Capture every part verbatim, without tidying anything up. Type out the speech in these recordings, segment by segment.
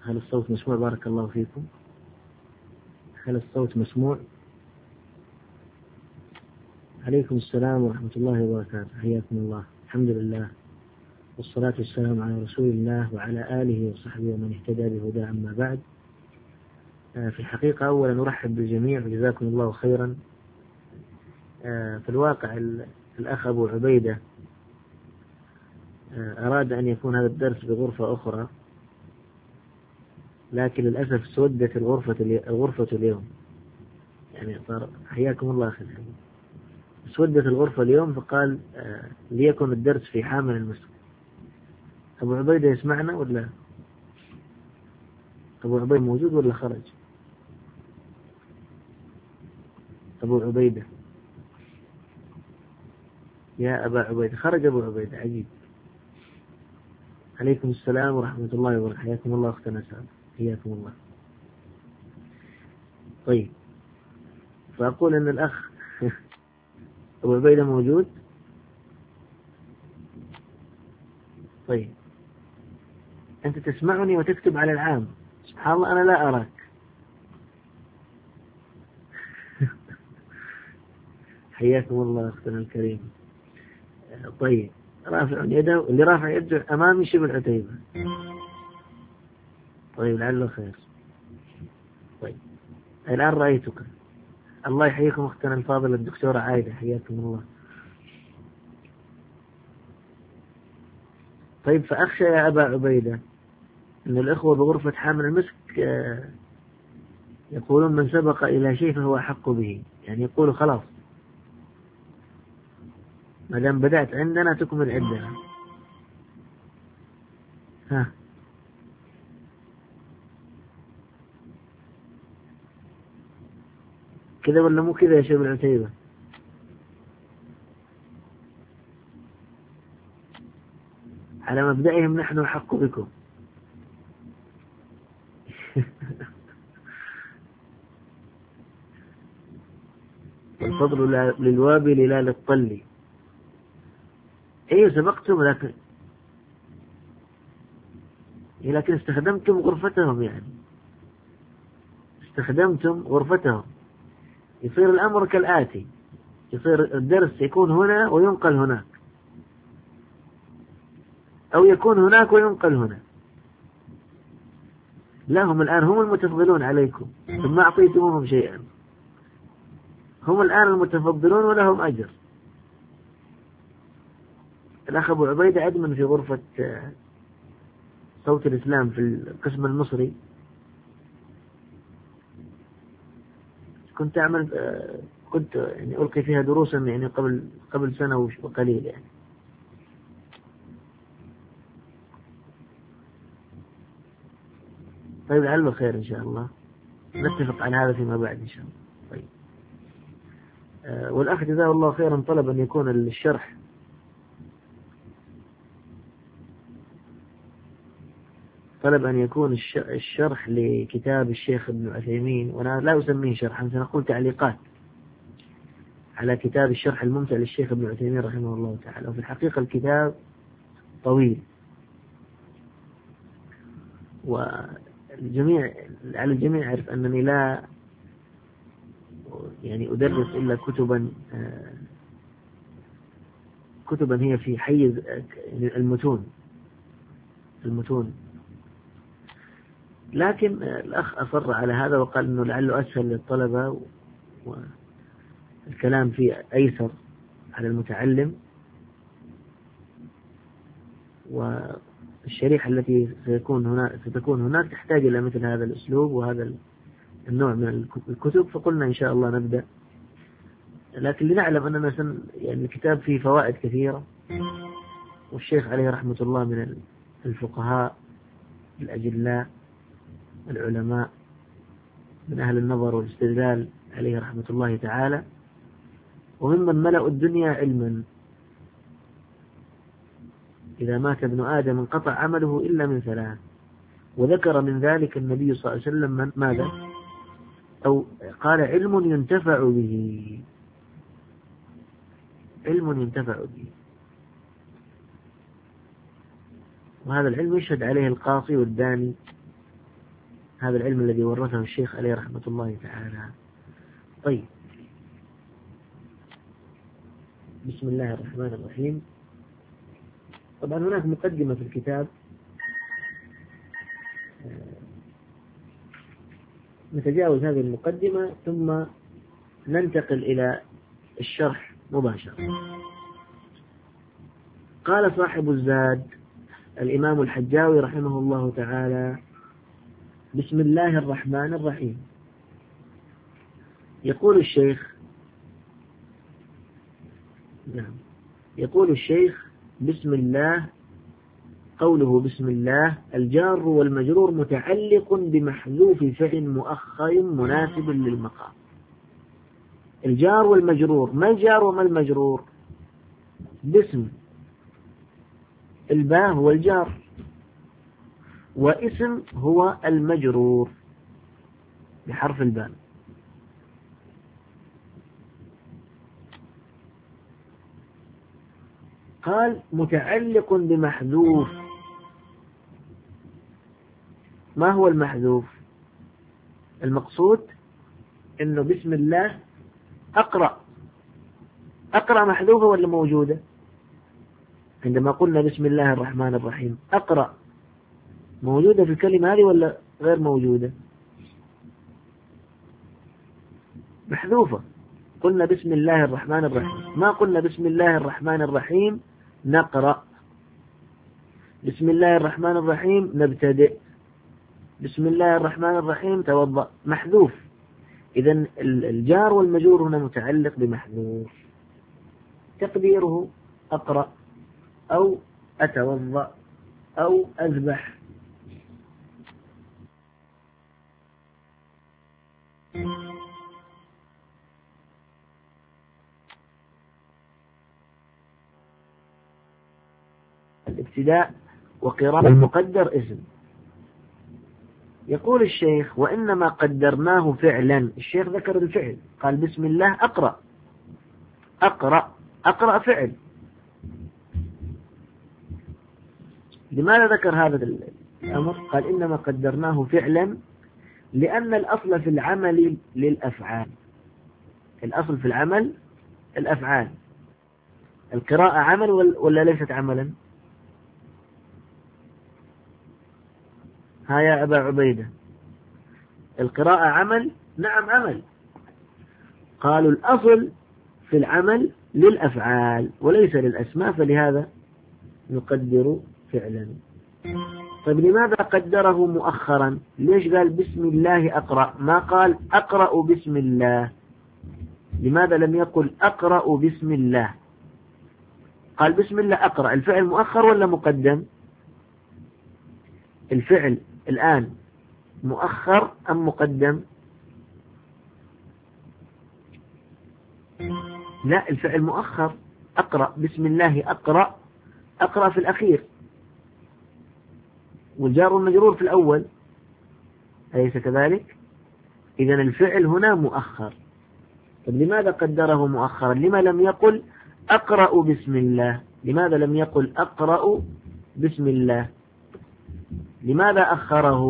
هل الصوت مسموع؟ بارك الله فيكم. هل الصوت مسموع؟ عليكم السلام ورحمة الله وبركاته، حياكم الله. الحمد لله والصلاة والسلام على رسول الله وعلى آله وصحبه ومن اهتدى بهداه، أما بعد. في الحقيقة أولا نرحب بالجميع وجزاكم الله خيرا. في الواقع الأخ أبو عبيدة أراد أن يكون هذا الدرس بغرفة أخرى، لكن للأسف سودت الغرفة الغرفة اليوم، يعني صار حياكم الله أخي الحبيب، سودت الغرفة اليوم، فقال ليكن الدرس في حامل المسك. أبو عبيدة يسمعنا ولا؟ أبو عبيدة موجود ولا خرج؟ أبو عبيدة، يا أبا عبيدة، خرج أبو عبيدة، عجيب. عليكم السلام ورحمة الله وبركاته، حياكم الله أختنا سعد، حياكم الله. طيب، فأقول أن الأخ أبو عبيدة موجود. طيب، أنت تسمعني وتكتب على العام، سبحان الله أنا لا أراك. حياكم الله أختنا الكريم. طيب، رافع يده، اللي رافع يده أمامي شبه عتيبة. طيب، لعله خير. طيب، الآن رأيتك. الله يحييكم أختنا الفاضلة الدكتورة عايدة، حياكم الله. طيب، فأخشى يا أبا عبيدة أن الإخوة بغرفة حامل المسك يقولون من سبق إلى شيء فهو أحق به، يعني يقولوا خلاص ما دام بدأت عندنا تكمل عندنا. ها، كذا ولا مو كذا يا شيخ العتيبة؟ على مبدئهم نحن أحق بكم. الفضل للوابل لا للطل. أيوة سبقتم، لكن لكن استخدمتم غرفتهم، يعني استخدمتم غرفتهم. يصير الأمر كالآتي، يصير الدرس يكون هنا وينقل هناك، أو يكون هناك وينقل هنا. لا، هم الآن هم المتفضلون عليكم، ثم أعطيتموهم شيئا، هم الآن المتفضلون ولهم أجر. الأخ أبو عبيدة أدمن في غرفة صوت الإسلام في القسم المصري. كنت أعمل كنت يعني ألقي فيها دروسا يعني قبل قبل سنة وقليل يعني. طيب، لعله خير إن شاء الله، نتفق على هذا فيما بعد إن شاء الله. طيب، أه والأخ جزاه الله خيرا طلب أن يكون الشرح طلب أن يكون الشرح لكتاب الشيخ ابن عثيمين، وأنا لا أسميه شرحا، سنقول تعليقات على كتاب الشرح الممتع للشيخ ابن عثيمين رحمه الله تعالى. وفي الحقيقة الكتاب طويل، والجميع على الجميع يعرف أنني لا يعني أدرس إلا كتبا كتبا هي في حيز المتون المتون لكن الأخ أصر على هذا وقال أنه لعله أسهل للطلبة والكلام فيه أيسر على المتعلم، والشريحة التي سيكون هنا ستكون هناك تحتاج إلى مثل هذا الأسلوب وهذا النوع من الكتب. فقلنا إن شاء الله نبدأ، لكن لنعلم أننا سن يعني الكتاب فيه فوائد كثيرة، والشيخ عليه رحمة الله من الفقهاء الأجلاء العلماء من أهل النظر والاستدلال عليه رحمة الله تعالى، وممن ملأوا الدنيا علما. إذا مات ابن آدم انقطع عمله إلا من ثلاث، وذكر من ذلك النبي صلى الله عليه وسلم من ماذا؟ أو قال علم ينتفع به، علم ينتفع به، وهذا العلم يشهد عليه القاصي والداني هذا العلم الذي ورثه الشيخ عليه رحمة الله تعالى. طيب، بسم الله الرحمن الرحيم. طبعا هناك مقدمة في الكتاب، نتجاوز هذه المقدمة ثم ننتقل إلى الشرح مباشرة. قال صاحب الزاد الإمام الحجاوي رحمه الله تعالى: بسم الله الرحمن الرحيم. يقول الشيخ نعم يقول الشيخ بسم الله، قوله بسم الله الجار والمجرور متعلق بمحذوف فعل مؤخر مناسب للمقام. الجار والمجرور، ما الجار وما المجرور؟ باسم، الباء هو الجار واسم هو المجرور بحرف الباء. قال متعلق بمحذوف. ما هو المحذوف؟ المقصود انه بسم الله اقرأ. اقرأ محذوفة ولا موجودة؟ عندما قلنا بسم الله الرحمن الرحيم اقرأ موجودة في الكلمة هذه ولا غير موجودة؟ محذوفة. قلنا بسم الله الرحمن الرحيم، ما قلنا بسم الله الرحمن الرحيم نقرأ، بسم الله الرحمن الرحيم نبتدئ، بسم الله الرحمن الرحيم توضأ. محذوف. إذن الجار والمجرور هنا متعلق بمحذوف، تقديره أقرأ أو أتوضأ أو أذبح. الابتداء وقراءة المقدر اسم. يقول الشيخ وإنما قدرناه فعلا. الشيخ ذكر الفعل، قال بسم الله أقرأ. أقرأ أقرأ فعل. لماذا ذكر هذا الأمر؟ قال إنما قدرناه فعلا لأن الأصل في العمل للأفعال. الأصل في العمل الأفعال. القراءة عمل ولا ليست عملا؟ ها يا أبا عبيدة، القراءة عمل؟ نعم عمل. قالوا الأصل في العمل للأفعال وليس للأسماء، فلهذا نقدر فعلا. طيب لماذا قدره مؤخرا؟ ليش قال بسم الله أقرأ ما قال أقرأ بسم الله؟ لماذا لم يقل أقرأ بسم الله؟ قال بسم الله أقرأ. الفعل مؤخر ولا مقدم؟ الفعل الآن مؤخر أم مقدم؟ لا، الفعل مؤخر. أقرأ بسم الله أقرأ، أقرأ في الأخير، والجار والمجرور في الأول، أليس كذلك؟ إذن الفعل هنا مؤخر. طب لماذا قدره مؤخرا؟ لما لم يقل أقرأ بسم الله؟ لماذا لم يقل أقرأ بسم الله؟ لماذا أخره؟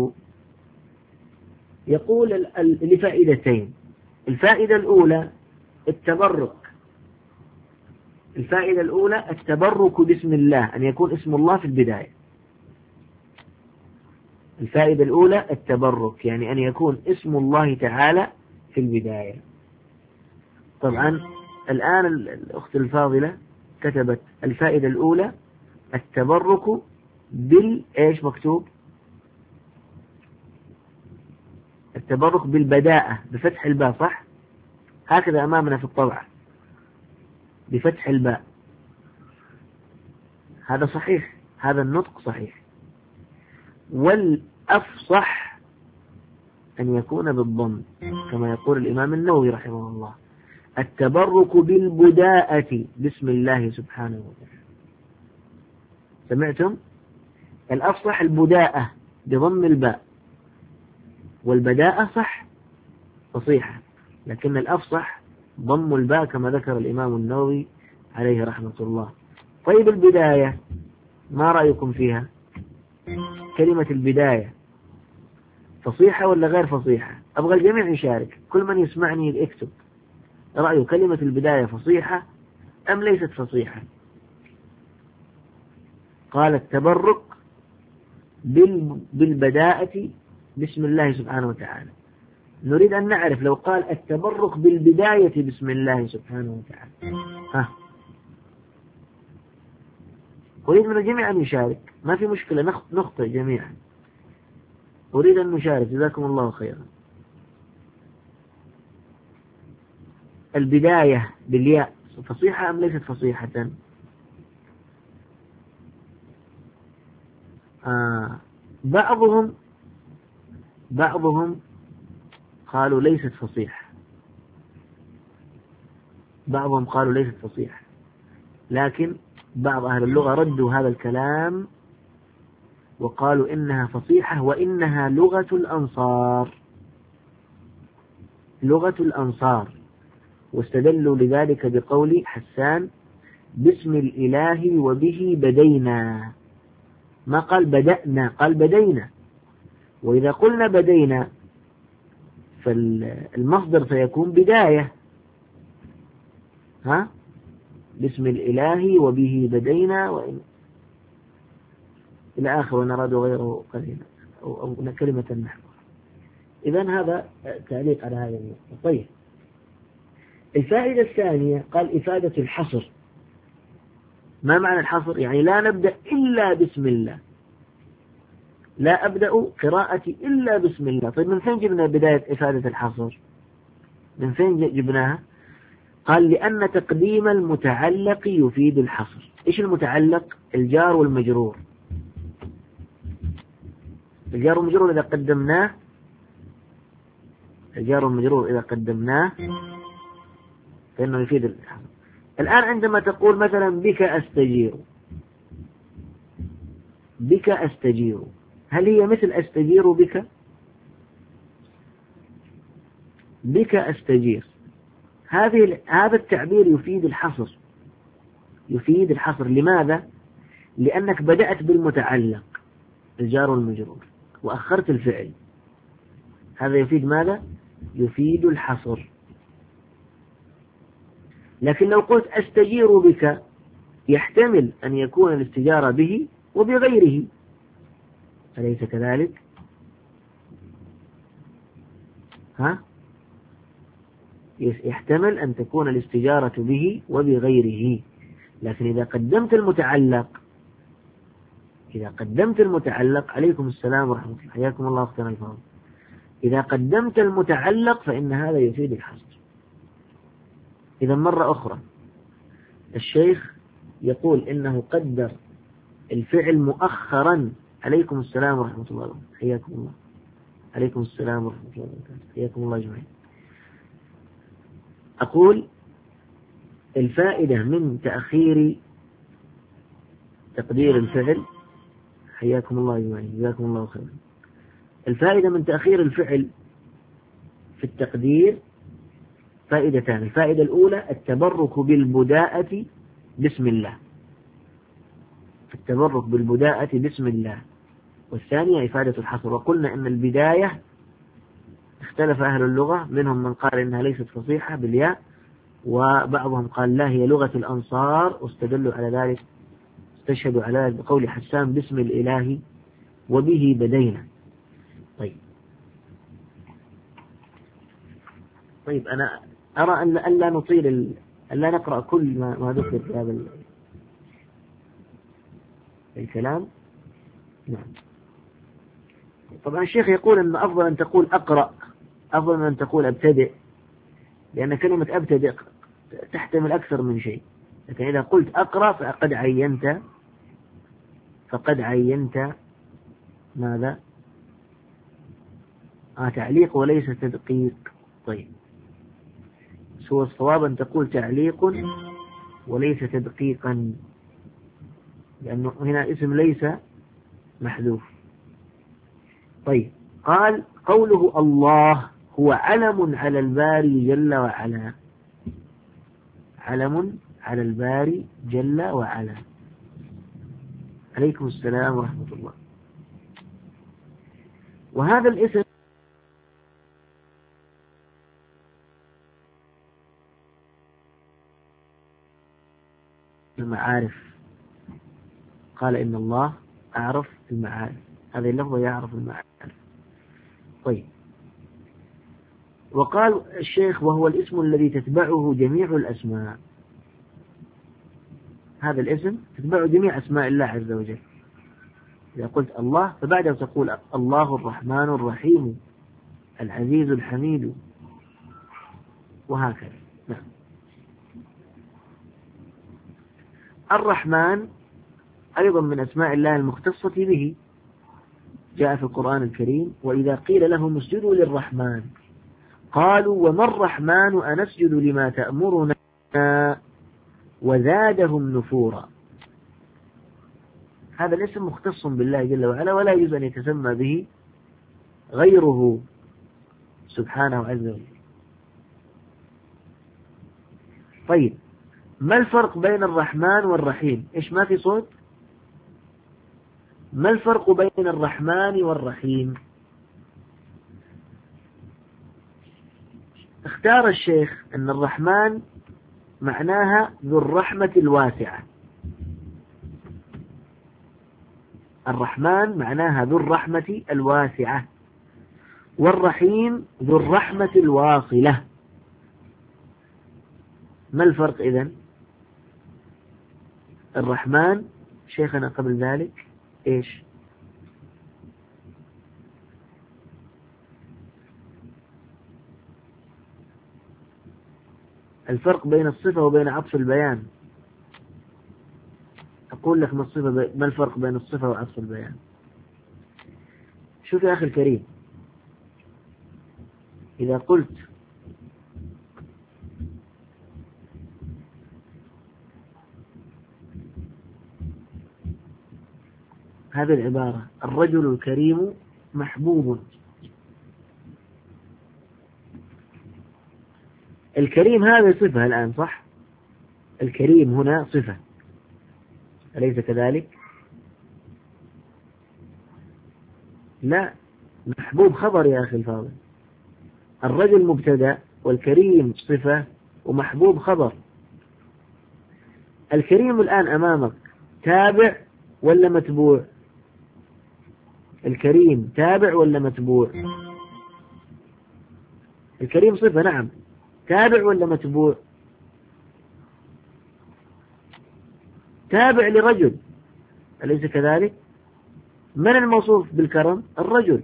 يقول لفائدتين. الفائدة الأولى التبرك. الفائدة الأولى التبرك باسم الله، أن يكون اسم الله في البداية. الفائدة الأولى التبرك، يعني أن يكون اسم الله تعالى في البداية. طبعا الآن الأخت الفاضلة كتبت الفائدة الأولى التبرك بال إيش مكتوب؟ التبرك بالبداءة بفتح الباء، صح؟ هكذا أمامنا في الطبعة بفتح الباء. هذا صحيح، هذا النطق صحيح. والأفصح أن يكون بالضم كما يقول الإمام النووي رحمه الله: التبرك بالبداءة بسم الله سبحانه وتعالى. سمعتم؟ الأفصح البداءة بضم الباء، والبداءة صح فصيحة، لكن الأفصح ضم الباء كما ذكر الإمام النووي عليه رحمة الله. طيب البداية ما رأيكم فيها؟ كلمة البداية فصيحة ولا غير فصيحة؟ أبغى الجميع يشارك، كل من يسمعني يكتب رأيه، كلمة البداية فصيحة أم ليست فصيحة؟ قال التبرك بالبداءة بسم الله سبحانه وتعالى. نريد أن نعرف لو قال التبرك بالبداية بسم الله سبحانه وتعالى، ها، أريد من الجميع أن يشارك، ما في مشكلة، نخطئ جميعا، أريد أن نشارك، جزاكم الله خيرا. البداية بالياء فصيحة أم ليست فصيحة؟ آه بعضهم بعضهم قالوا ليست فصيحة، بعضهم قالوا ليست فصيحة، لكن بعض أهل اللغة ردوا هذا الكلام وقالوا إنها فصيحة وإنها لغة الأنصار، لغة الأنصار، واستدلوا لذلك بقول حسان باسم الإله وبه بدينا، ما قال بدأنا، قال بدينا، وإذا قلنا بدينا فالمصدر سيكون بداية، ها، باسم الإله وبه بدينا وإن إلى آخر، وإن أرادوا غيره قليلا أو, أو كلمة نحو. إذن هذا تعليق على هذا النقطة. طيب، الفائدة الثانية قال إفادة الحصر. ما معنى الحصر؟ يعني لا نبدأ إلا بسم الله، لا أبدأ قراءتي إلا بسم الله. طيب من فين جبنا بداية إفادة الحصر؟ من فين جبناها؟ قال لأن تقديم المتعلق يفيد الحصر. إيش المتعلق؟ الجار والمجرور. الجار والمجرور إذا قدمناه الجار والمجرور إذا قدمناه فإنه يفيد الحصر. الآن عندما تقول مثلا بك أستجير، بك أستجير، هل هي مثل أستجير بك؟ بك أستجير، هذه هذا التعبير يفيد الحصر، يفيد الحصر. لماذا؟ لأنك بدأت بالمتعلق الجار والمجرور وأخرت الفعل، هذا يفيد ماذا؟ يفيد الحصر. لكن لو قلت أستجير بك يحتمل أن يكون الاستجارة به وبغيره، أليس كذلك؟ ها؟ يحتمل أن تكون الاستجارة به وبغيره، لكن إذا قدمت المتعلق إذا قدمت المتعلق عليكم السلام ورحمة الله، حياكم الله أختنا الفاضل، إذا قدمت المتعلق فإن هذا يفيد الحصر. إذا مرة أخرى الشيخ يقول إنه قدر الفعل مؤخرا، عليكم السلام ورحمة الله، حياكم الله، عليكم السلام ورحمة الله وبركاته، حياكم الله جميعا. أقول الفائدة من تأخير تقدير الفعل، حياكم الله جميعا، جزاكم الله خيرا. الفائدة من تأخير الفعل في التقدير فائدتان. الفائدة الأولى التبرك بالبداءة بسم الله، التبرك بالبداءة بسم الله، والثانية إفادة الحصر. وقلنا إن البداية اختلف أهل اللغة، منهم من قال إنها ليست فصيحة بالياء، وبعضهم قال لا هي لغة الأنصار، واستدلوا على ذلك استشهدوا على ذلك بقول حسان باسم الإله وبه بدينا. طيب طيب أنا أرى أن ألا نطيل ال... ألا نقرأ كل ما, ما ذكر في هذا ال... الكلام. نعم. طبعا الشيخ يقول أن أفضل أن تقول أقرأ أفضل من أن تقول أبتدئ، لأن كلمة أبتدئ تحتمل أكثر من شيء، لكن إذا قلت أقرأ فقد عينت فقد عينت ماذا؟ آه تعليق وليس تدقيق. طيب هو الصواب أن تقول تعليق وليس تدقيقا، لأنه هنا اسم ليس محذوف. طيب قال قوله الله هو علم على الباري جل وعلا، علم على الباري جل وعلا. عليكم السلام ورحمة الله. وهذا الاسم المعارف، قال إن الله أعرف المعارف، هذه اللفظة يعرف المعارف. طيب، وقال الشيخ وهو الاسم الذي تتبعه جميع الأسماء، هذا الاسم تتبعه جميع أسماء الله عز وجل. إذا قلت الله فبعده تقول الله الرحمن الرحيم العزيز الحميد وهكذا. نعم. الرحمن أيضا من أسماء الله المختصة به، جاء في القرآن الكريم وإذا قيل لهم اسجدوا للرحمن قالوا وما الرحمن أنسجد لما تأمرنا وزادهم نفورا. هذا الاسم مختص بالله جل وعلا، ولا يجوز أن يتسمى به غيره سبحانه عز وجل. طيب، ما الفرق بين الرحمن والرحيم؟ إيش ما في صوت؟ ما الفرق بين الرحمن والرحيم؟ اختار الشيخ أن الرحمن معناها ذو الرحمة الواسعة، الرحمن معناها ذو الرحمة الواسعة، والرحيم ذو الرحمة الواصلة. ما الفرق إذن؟ الرحمن شيخنا قبل ذلك إيش؟ الفرق بين الصفة وبين عطف البيان. أقول لك ما الصفة ب... ما الفرق بين الصفة وعطف البيان؟ شوف يا أخي الكريم، إذا قلت هذه العبارة الرجل الكريم محبوب، الكريم هذا صفة الآن صح؟ الكريم هنا صفة أليس كذلك؟ لا، محبوب خبر يا أخي الفاضل. الرجل مبتدأ والكريم صفة ومحبوب خبر. الكريم الآن أمامك تابع ولا متبوع؟ الكريم تابع ولا متبوع؟ الكريم صفة نعم، تابع ولا متبوع؟ تابع لرجل أليس كذلك؟ من الموصوف بالكرم؟ الرجل.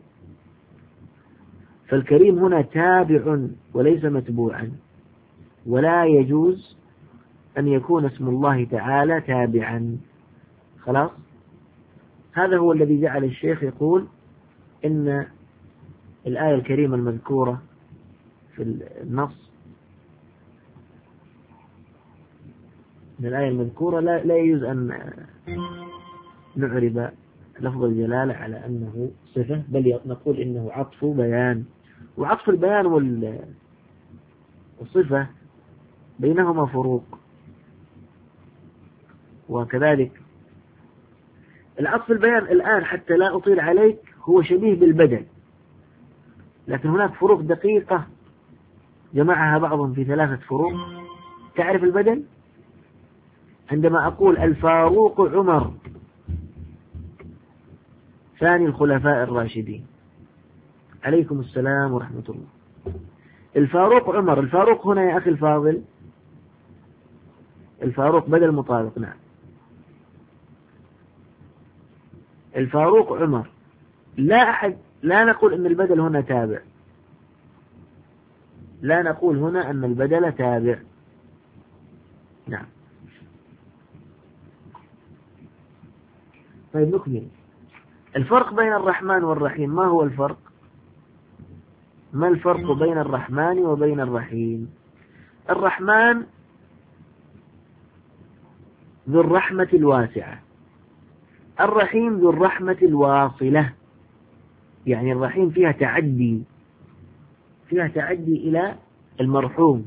فالكريم هنا تابع وليس متبوعا، ولا يجوز أن يكون اسم الله تعالى تابعا. خلاص، هذا هو الذي جعل الشيخ يقول إن الآية الكريمة المذكورة في النص، من الآية المذكورة لا, لا يجوز أن نعرب لفظ الجلالة على أنه صفة، بل نقول إنه عطف بيان. وعطف البيان والصفة بينهما فروق، وكذلك العطف البيان الآن حتى لا أطيل عليك هو شبيه بالبدل، لكن هناك فروق دقيقة جمعها بعضهم في ثلاثة فروق. تعرف البدل؟ عندما أقول الفاروق عمر ثاني الخلفاء الراشدين عليكم السلام ورحمة الله، الفاروق عمر، الفاروق هنا يا أخي الفاضل الفاروق بدل مطابق. نعم، الفاروق عمر، لا أحد لا نقول أن البدل هنا تابع، لا نقول هنا أن البدل تابع. نعم. طيب نكمل. الفرق بين الرحمن والرحيم، ما هو الفرق؟ ما الفرق بين الرحمن وبين الرحيم؟ الرحمن ذو الرحمة الواسعة، الرحيم ذو الرحمة الواصلة، يعني الرحيم فيها تعدي فيها تعدي إلى المرحوم.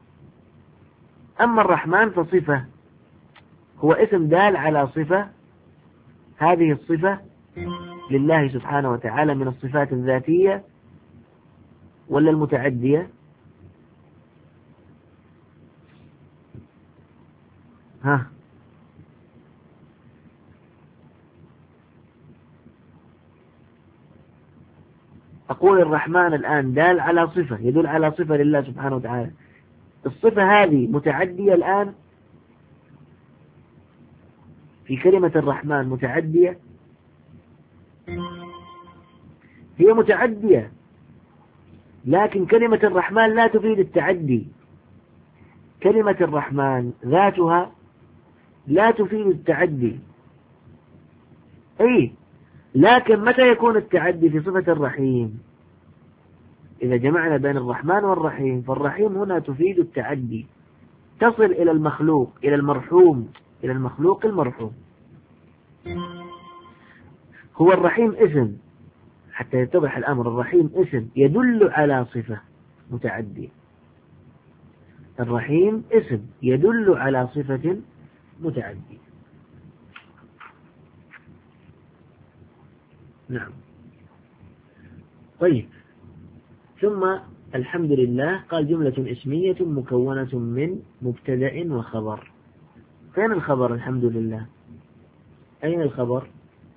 أما الرحمن فصفة، هو اسم دال على صفة، هذه الصفة لله سبحانه وتعالى من الصفات الذاتية ولا المتعدية؟ ها، أقول الرحمن الآن دال على صفة، يدل على صفة لله سبحانه وتعالى. الصفة هذه متعدية الآن في كلمة الرحمن، متعدية، هي متعدية، لكن كلمة الرحمن لا تفيد التعدي. كلمة الرحمن ذاتها لا تفيد التعدي، أي لكن متى يكون التعدي؟ في صفة الرحيم. إذا جمعنا بين الرحمن والرحيم، فالرحيم هنا تفيد التعدي، تصل إلى المخلوق، إلى المرحوم، إلى المخلوق المرحوم. هو الرحيم اسم، حتى يتضح الأمر، الرحيم اسم يدل على صفة متعدية. الرحيم اسم يدل على صفة متعدية. نعم. طيب، ثم الحمد لله قال جملة اسمية مكونة من مبتدأ وخبر. فين الخبر الحمد لله؟ أين الخبر؟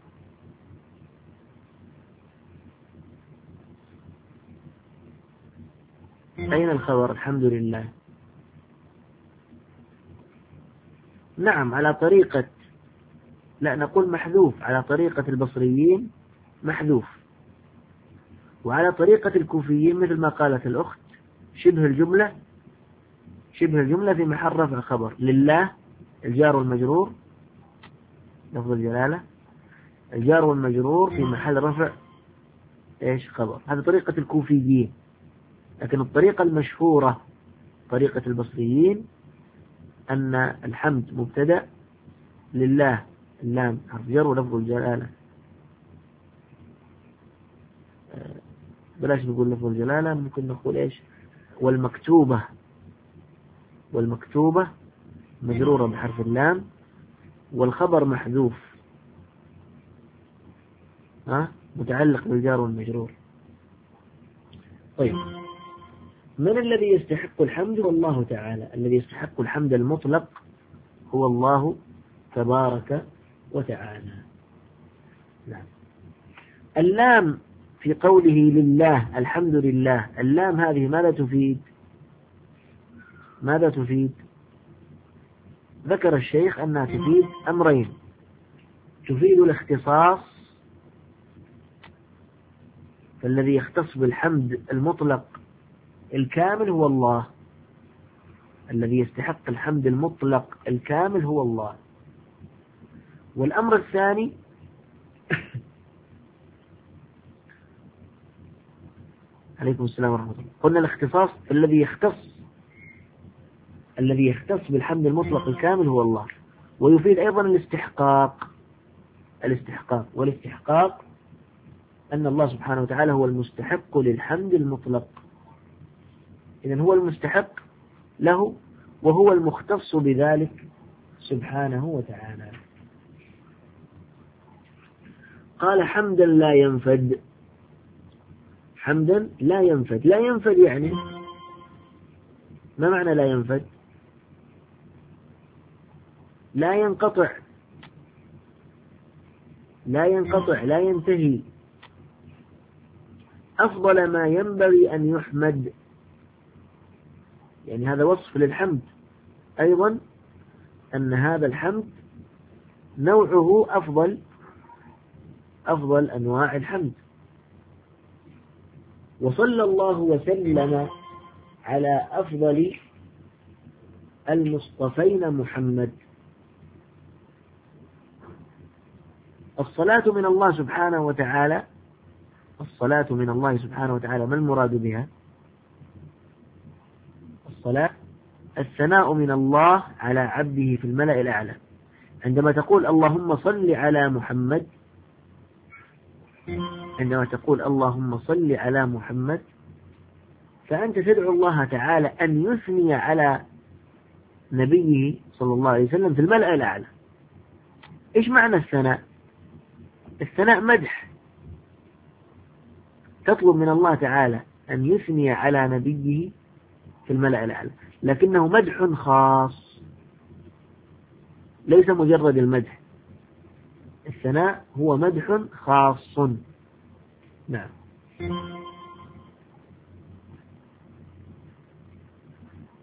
أين الخبر الحمد لله؟ نعم، على طريقة، لا نقول محذوف، على طريقة البصريين محذوف، وعلى طريقة الكوفيين مثل ما قالت الأخت شبه الجملة، شبه الجملة في محل رفع خبر. لله الجار والمجرور، لفظ الجلالة، الجار والمجرور في محل رفع ايش؟ خبر. هذه طريقة الكوفيين، لكن الطريقة المشهورة طريقة البصريين أن الحمد مبتدأ، لله اللام حرف جر ولفظ الجلالة، بلاش نقول لفظ الجلالة، ممكن نقول ايش؟ والمكتوبة، والمكتوبة مجرورة بحرف اللام، والخبر محذوف، ها متعلق بالجار والمجرور. طيب، من الذي يستحق الحمد؟ والله تعالى. الذي يستحق الحمد المطلق هو الله تبارك وتعالى. نعم. اللام في قوله لله الحمد لله، اللام هذه ماذا تفيد؟ ماذا تفيد؟ ذكر الشيخ أنها تفيد أمرين. تفيد الاختصاص، فالذي يختص بالحمد المطلق الكامل هو الله، الذي يستحق الحمد المطلق الكامل هو الله. والأمر الثاني عليكم السلام ورحمة الله، قلنا الاختصاص، الذي يختص الذي يختص بالحمد المطلق الكامل هو الله. ويفيد أيضا الاستحقاق، الاستحقاق والاستحقاق أن الله سبحانه وتعالى هو المستحق للحمد المطلق، إذن هو المستحق له وهو المختص بذلك سبحانه وتعالى. قال حمدا لا ينفد، حمدا لا ينفد. لا ينفد يعني ما معنى لا ينفد؟ لا ينقطع، لا ينقطع، لا ينتهي. أفضل ما ينبغي أن يحمد، يعني هذا وصف للحمد أيضا، أن هذا الحمد نوعه أفضل، أفضل أنواع الحمد. وصلى الله وسلم على أفضل المصطفين محمد. الصلاة من الله سبحانه وتعالى، الصلاة من الله سبحانه وتعالى ما المراد بها؟ الصلاة الثناء من الله على عبده في الملأ الأعلى. عندما تقول اللهم صل على محمد، عندما تقول اللهم صل على محمد فأنت تدعو الله تعالى أن يثني على نبيه صلى الله عليه وسلم في الملأ الأعلى. إيش معنى الثناء؟ الثناء مدح، تطلب من الله تعالى أن يثني على نبيه في الملأ الأعلى، لكنه مدح خاص ليس مجرد المدح. الثناء هو مدح خاص. نعم.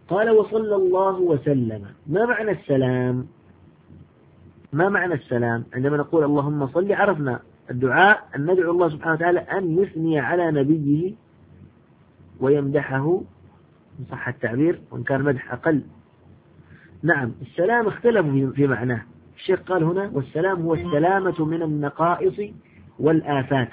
قال وصلى الله وسلم. ما معنى السلام؟ ما معنى السلام؟ عندما نقول اللهم صل عرفنا الدعاء أن ندعو الله سبحانه وتعالى أن يثني على نبيه ويمدحه إن صح التعبير، وإن كان مدح أقل. نعم، السلام اختلفوا في معناه. الشيخ قال هنا والسلام هو السلامة من النقائص والآفات.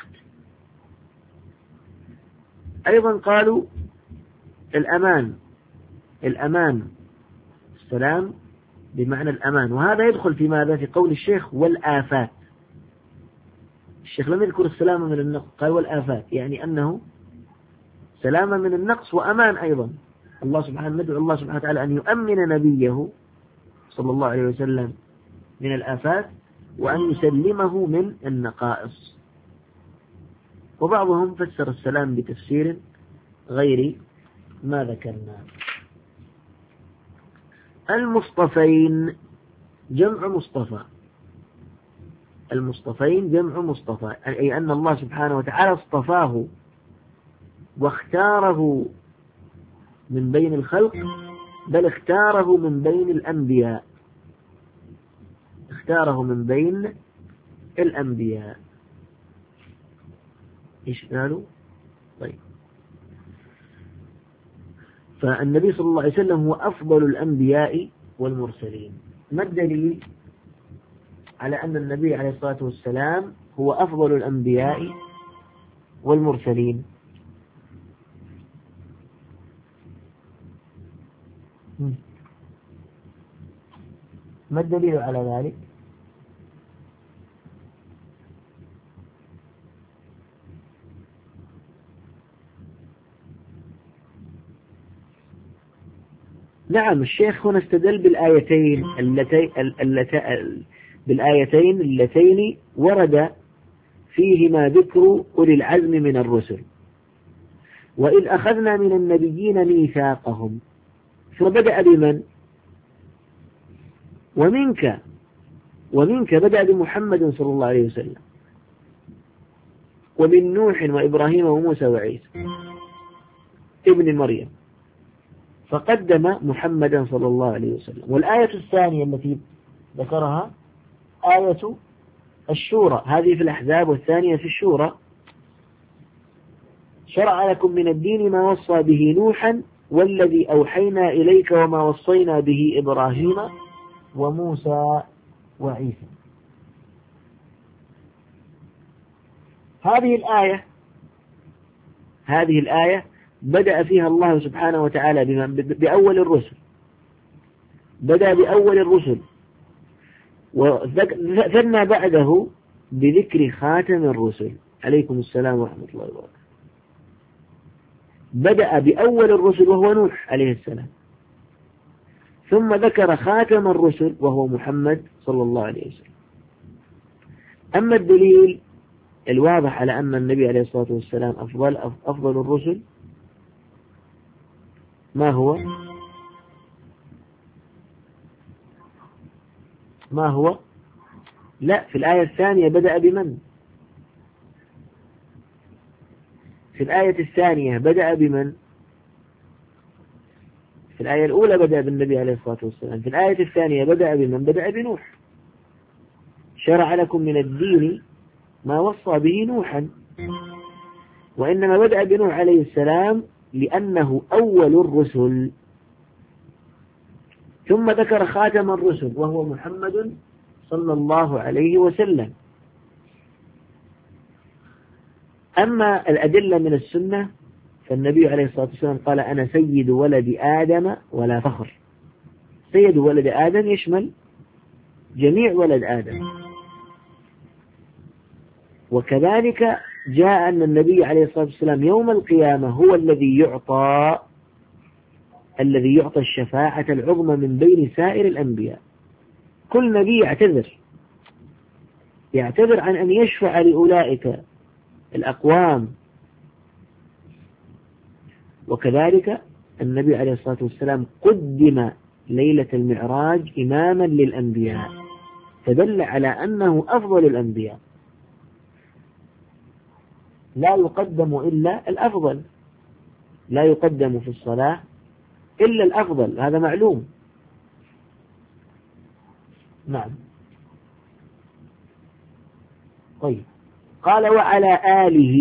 أيضا قالوا الأمان، الأمان السلام بمعنى الأمان، وهذا يدخل في ماذا؟ في قول الشيخ والآفات. الشيخ لم يذكر السلامة من النقص، قال والآفات، يعني أنه سلامة من النقص وأمان أيضا. الله سبحانه ندعو الله سبحانه وتعالى أن يؤمن نبيه صلى الله عليه وسلم من الآفات وأن يسلمه من النقائص. وبعضهم فسر السلام بتفسير غير ما ذكرنا. المصطفين جمع مصطفى، المصطفين جمع مصطفى، أي أن الله سبحانه وتعالى اصطفاه واختاره من بين الخلق، بل اختاره من بين الأنبياء، اختاره من بين الأنبياء. إيش قالوا؟ طيب، فالنبي صلى الله عليه وسلم هو أفضل الأنبياء والمرسلين. ما الدليل على أن النبي عليه الصلاة والسلام هو أفضل الأنبياء والمرسلين؟ ما الدليل على ذلك؟ نعم، الشيخ هنا استدل بالآيتين اللتين بالآيتين اللتين ورد فيهما ذكر أولي العزم من الرسل. وإذ أخذنا من النبيين ميثاقهم، فبدأ بمن؟ ومنك، ومنك بدأ بمحمد صلى الله عليه وسلم، ومن نوح وإبراهيم وموسى وعيسى ابن مريم، فقدم محمدا صلى الله عليه وسلم. والآية الثانية التي ذكرها آية الشورى، هذه في الأحزاب والثانية في الشورى. شرع لكم من الدين ما وصى به نوحا والذي أوحينا إليك وما وصينا به إبراهيم وموسى وعيسى. هذه الآية هذه الآية بدأ فيها الله سبحانه وتعالى بأول الرسل، بدأ بأول الرسل، وثنى بعده بذكر خاتم الرسل عليكم السلام ورحمة الله وبركاته. بدأ بأول الرسل وهو نوح عليه السلام، ثم ذكر خاتم الرسل وهو محمد صلى الله عليه وسلم. أما الدليل الواضح على أن النبي عليه الصلاة والسلام أفضل أفضل الرسل ما هو؟ ما هو؟ لا، في الآية الثانية بدأ بمن؟ في الآية الثانية بدأ بمن؟ في الآية الأولى بدأ بالنبي عليه الصلاة والسلام، في الآية الثانية بدأ بمن؟ بدأ بنوح. شرع لكم من الدين ما وصى به نوحا، وإنما بدأ بنوح عليه السلام لأنه أول الرسل، ثم ذكر خاتم الرسل وهو محمد صلى الله عليه وسلم. أما الأدلة من السنة فالنبي عليه الصلاة والسلام قال أنا سيد ولد آدم ولا فخر. سيد ولد آدم يشمل جميع ولد آدم. وكذلك جاء أن النبي عليه الصلاة والسلام يوم القيامة هو الذي يعطى الذي يعطى الشفاعة العظمى من بين سائر الأنبياء. كل نبي يعتذر يعتذر عن أن يشفع لأولئك الأقوام. وكذلك النبي عليه الصلاة والسلام قدم ليلة المعراج إماما للأنبياء، فدل على أنه أفضل الأنبياء، لا يقدم إلا الأفضل، لا يقدم في الصلاة إلا الأفضل، هذا معلوم. نعم. طيب، قال وعلى آله.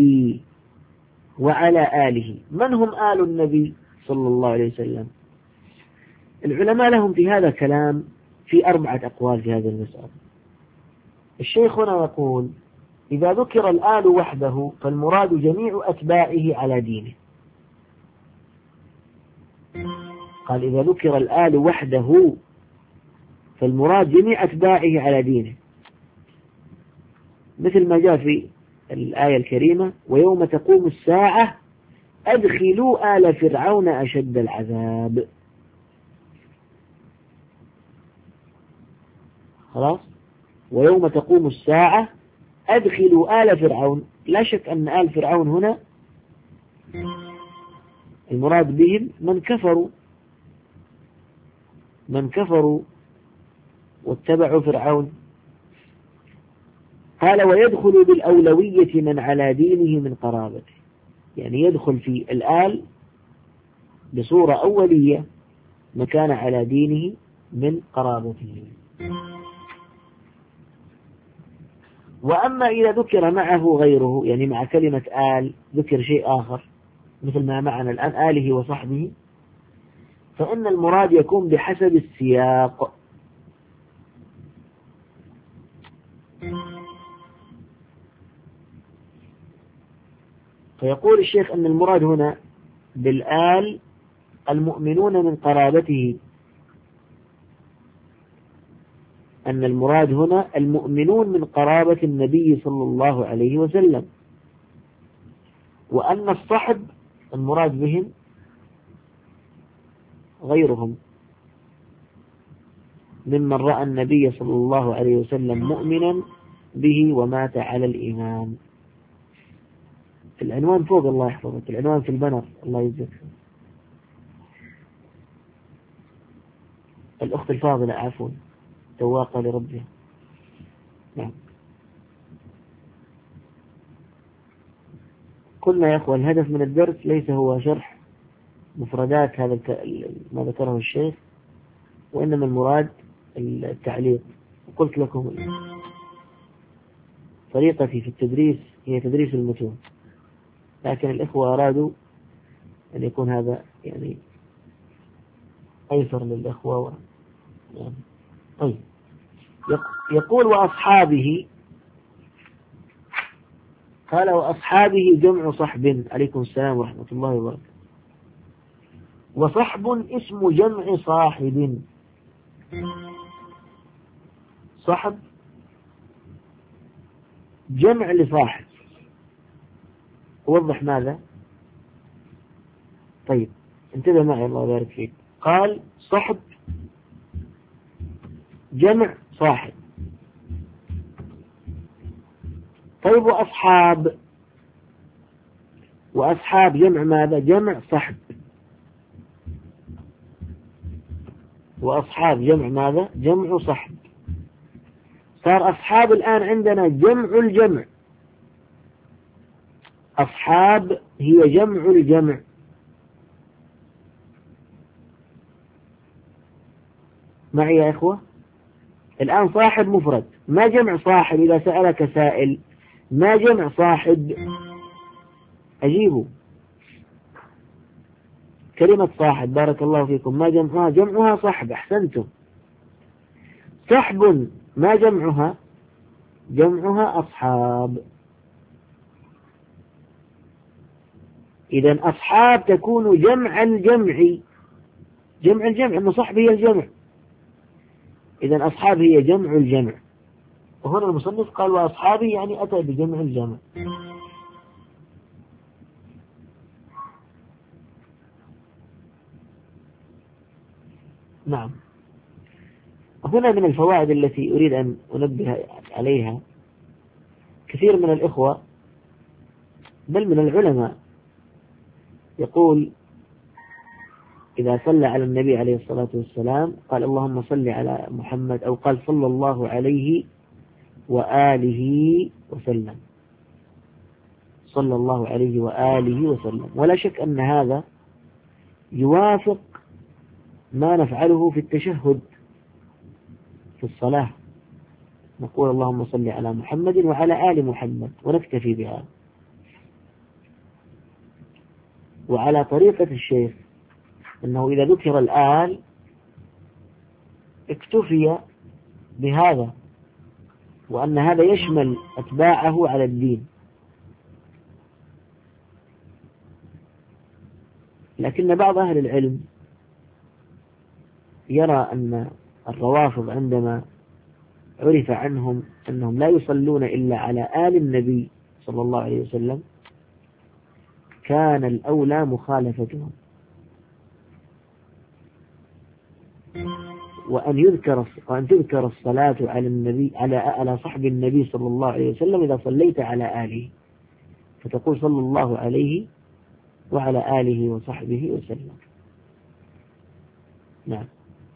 وعلى آله، من هم آل النبي صلى الله عليه وسلم؟ العلماء لهم في هذا كلام، في أربعة أقوال في هذا المسألة. الشيخ هنا يقول إذا ذكر الآل وحده فالمراد جميع أتباعه على دينه. قال إذا ذكر الآل وحده فالمراد جميع أتباعه على دينه، مثل ما جاء في الآية الكريمة ويوم تقوم الساعة أدخلوا آل فرعون أشد العذاب. خلاص، ويوم تقوم الساعة أدخلوا آل فرعون. لا شك أن آل فرعون هنا المراد بهم من كفروا من كفروا واتبعوا فرعون. قال ويدخل بالأولوية من على دينه من قرابته، يعني يدخل في الآل بصورة أولية من كان على دينه من قرابته. وأما إذا ذكر معه غيره، يعني مع كلمة آل ذكر شيء آخر مثل ما معنا الآن آله وصحبه، فإن المراد يكون بحسب السياق. فيقول الشيخ أن المراد هنا بالآل المؤمنون من قرابته، أن المراد هنا المؤمنون من قرابة النبي صلى الله عليه وسلم، وأن الصحب المراد بهم غيرهم ممن رأى النبي صلى الله عليه وسلم مؤمنا به ومات على الإيمان. العنوان فوق الله يحفظك، العنوان في البنر الله يجزاك. الأخت الفاضلة عفوا تواقى لربها. نعم. قلنا يا أخوة الهدف من الدرس ليس هو شرح مفردات هذا ما ذكره الشيخ، وإنما المراد التعليق. قلت لكم طريقتي في التدريس هي تدريس المتون، لكن الإخوة أرادوا أن يكون هذا يعني أيسر للإخوة و... يعني. طيب، يقول وأصحابه. قال وأصحابه جمع صحب. عليكم السلام ورحمة الله وبركاته. وصحب اسم جمع صاحب. صحب جمع لصاحب. أوضح ماذا؟ طيب انتبه معي الله يبارك فيك. قال صحب جمع صاحب. طيب وأصحاب. وأصحاب جمع ماذا؟ جمع صحب. وأصحاب جمع ماذا؟ جمع صحب. صار أصحاب الآن عندنا جمع الجمع. أصحاب هي جمع الجمع. معي يا إخوة؟ الآن صاحب مفرد، ما جمع صاحب؟ إذا سألك سائل ما جمع صاحب أجيبه. كلمة صاحب بارك الله فيكم ما جمعها؟ جمعها صحب. أحسنتم. صحب ما جمعها؟ جمعها أصحاب. إذن أصحاب تكون جمع الجمع. جمع الجمع أن صحب هي الجمع، إذن أصحاب هي جمع الجمع. وهنا المصنف قال وأصحابه يعني أتى بجمع الجمع. نعم. هنا من الفوائد التي أريد أن أنبه عليها، كثير من الإخوة بل من العلماء يقول إذا صلى على النبي عليه الصلاة والسلام قال اللهم صل على محمد، أو قال صلى الله عليه وآله وسلم، صلى الله عليه وآله وسلم. ولا شك أن هذا يوافق ما نفعله في التشهد في الصلاة، نقول اللهم صل على محمد وعلى آل محمد ونكتفي بها. وعلى طريقة الشيخ أنه إذا ذكر الآل اكتفي بهذا، وأن هذا يشمل أتباعه على الدين. لكن بعض أهل العلم يرى أن الروافض عندما عرف عنهم أنهم لا يصلون إلا على آل النبي صلى الله عليه وسلم كان الأولى مخالفتهم، وأن يذكر وأن تذكر الصلاة على النبي على على صحب النبي صلى الله عليه وسلم إذا صليت على آله، فتقول صلى الله عليه وعلى آله وصحبه وسلم. نعم،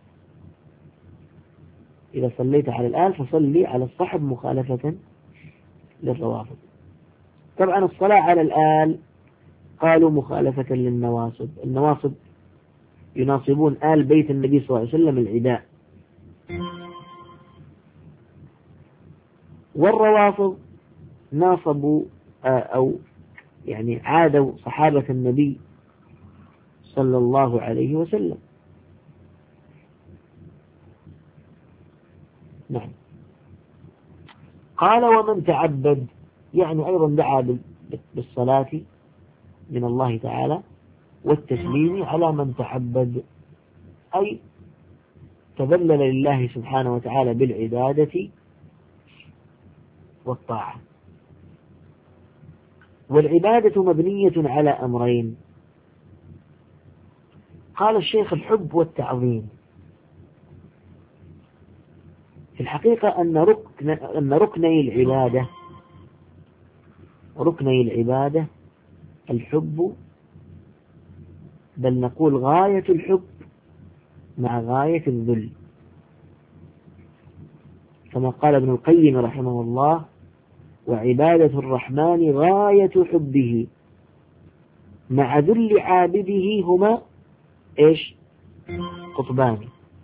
إذا صليت على الآل فصلي على الصحب مخالفة للروافض. طبعا الصلاة على الآل قالوا مخالفة للنواصب، النواصب يناصبون آل بيت النبي صلى الله عليه وسلم العداء، والروافض ناصبوا أو يعني عادوا صحابة النبي صلى الله عليه وسلم. نعم. قال ومن تعبد، يعني أيضا دعا بالصلاة من الله تعالى والتسليم على من تعبد، أي تذلل لله سبحانه وتعالى بالعبادة والطاعة. والعبادة مبنية على أمرين، قال الشيخ الحب والتعظيم. في الحقيقة أن ركن أن ركني العبادة ركني العبادة الحب، بل نقول غاية الحب مع غاية الذل، كما قال ابن القيم رحمه الله: وعبادة الرحمن غاية حبه مع ذل عابده هما إيش؟ قطبان.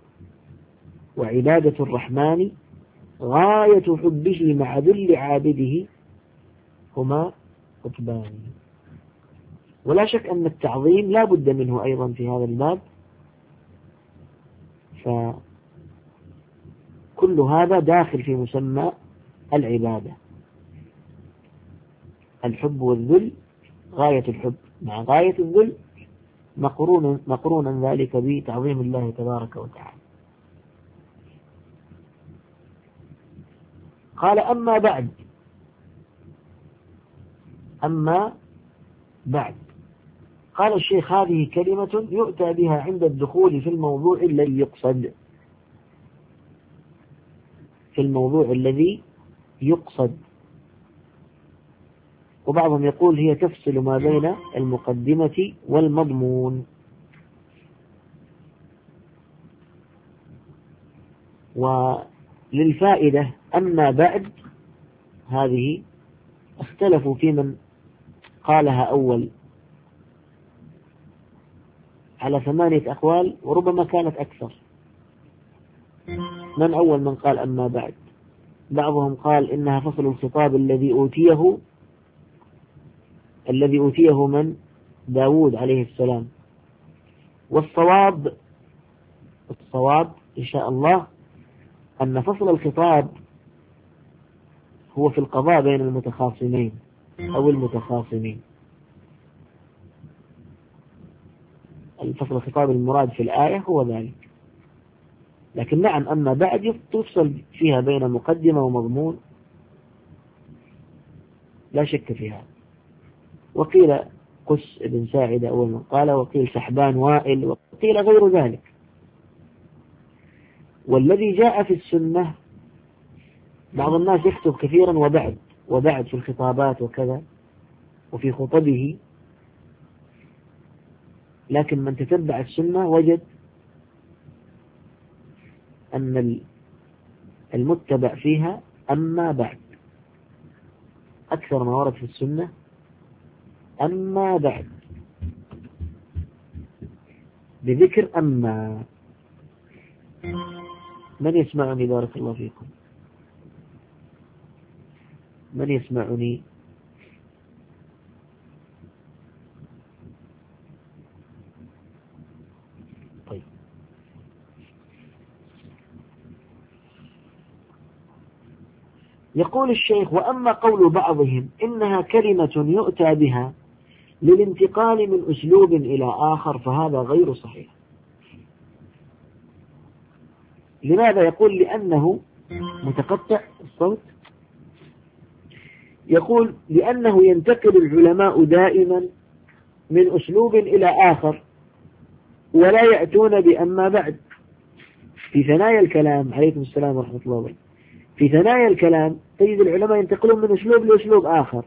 وعبادة الرحمن غاية حبه مع ذل عابده هما قطبان. ولا شك أن التعظيم لا بد منه أيضا في هذا الباب، فكل هذا داخل في مسمى العبادة. الحب والذل، غاية الحب مع غاية الذل، مقرون مقرونا ذلك بتعظيم الله تبارك وتعالى. قال أما بعد أما بعد قال الشيخ: هذه كلمة يؤتى بها عند الدخول في الموضوع الذي يقصد في الموضوع الذي يقصد وبعضهم يقول هي تفصل ما بين المقدمة والمضمون. وللفائدة أما بعد هذه اختلفوا في من قالها أول على ثمانية أقوال، وربما كانت أكثر. من أول من قال أما بعد؟ بعضهم قال إنها فصل الخطاب الذي أوتيه الذي أوتيه من داود عليه السلام. والصواب الصواب إن شاء الله أن فصل الخطاب هو في القضاء بين المتخاصمين أو المتخاصمين. الفصل الخطاب المراد في الآية هو ذلك. لكن نعم، أما بعد تفصل فيها بين مقدمة ومضمون لا شك فيها. وقيل قس بن ساعدة أول من قال، وقيل سحبان وائل، وقيل غير ذلك. والذي جاء في السنة، بعض الناس يكتب كثيرا وبعد وبعد في الخطابات وكذا وفي خطبه، لكن من تتبع السنة وجد أن المتبع فيها أما بعد، أكثر ما ورد في السنة أما بعد، بذكر أما من يسمعني؟ بارك الله فيكم. من يسمعني؟ طيب، يقول الشيخ: وأما قول بعضهم إنها كلمة يؤتى بها للانتقال من أسلوب إلى آخر فهذا غير صحيح. لماذا؟ يقول: لأنه متقطع الصوت. يقول: لأنه ينتقل العلماء دائما من أسلوب إلى آخر ولا يأتون بأما بعد. في ثنايا الكلام، عليكم السلام ورحمة الله وبركاته، في ثنايا الكلام تجد العلماء ينتقلون من أسلوب لأسلوب آخر،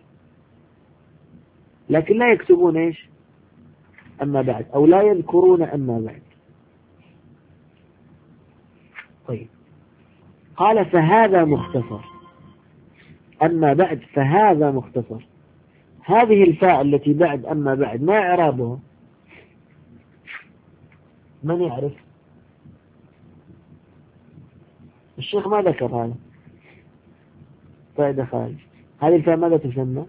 لكن لا يكتبون إيش؟ أما بعد، أو لا يذكرون أما بعد. طيب، قال: فهذا مختصر. أما بعد فهذا مختصر. هذه الفاء التي بعد أما بعد ما إعرابها؟ من يعرف؟ الشيخ ما ذكر هذا. فائدة خارج. هذه الفاء ماذا تسمى؟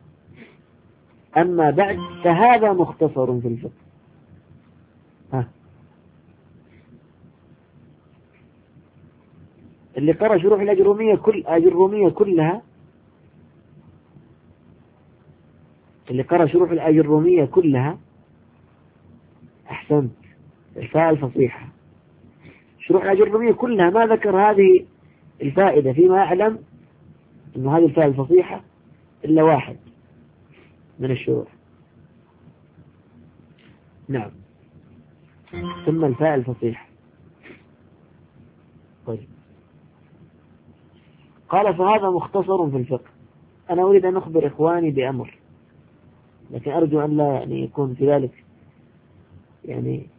أما بعد فهذا مختصر في الفقه. ها، اللي قرأ شروح الأجرومية كل الأجرومية كلها اللي قرأ شروح الأجرومية كلها أحسنت، الفاء الفصيحة. شروح الأجرومية كلها ما ذكر هذه الفائدة فيما أعلم أنه هذه الفاء الفصيحة إلا واحد من الشروح. نعم، ثم الفاء الفصيحة. طيب، قال: فهذا مختصر في الفقه. أنا أريد أن أخبر إخواني بأمر، لكن أرجو أن لا يعني يكون في ذلك يعني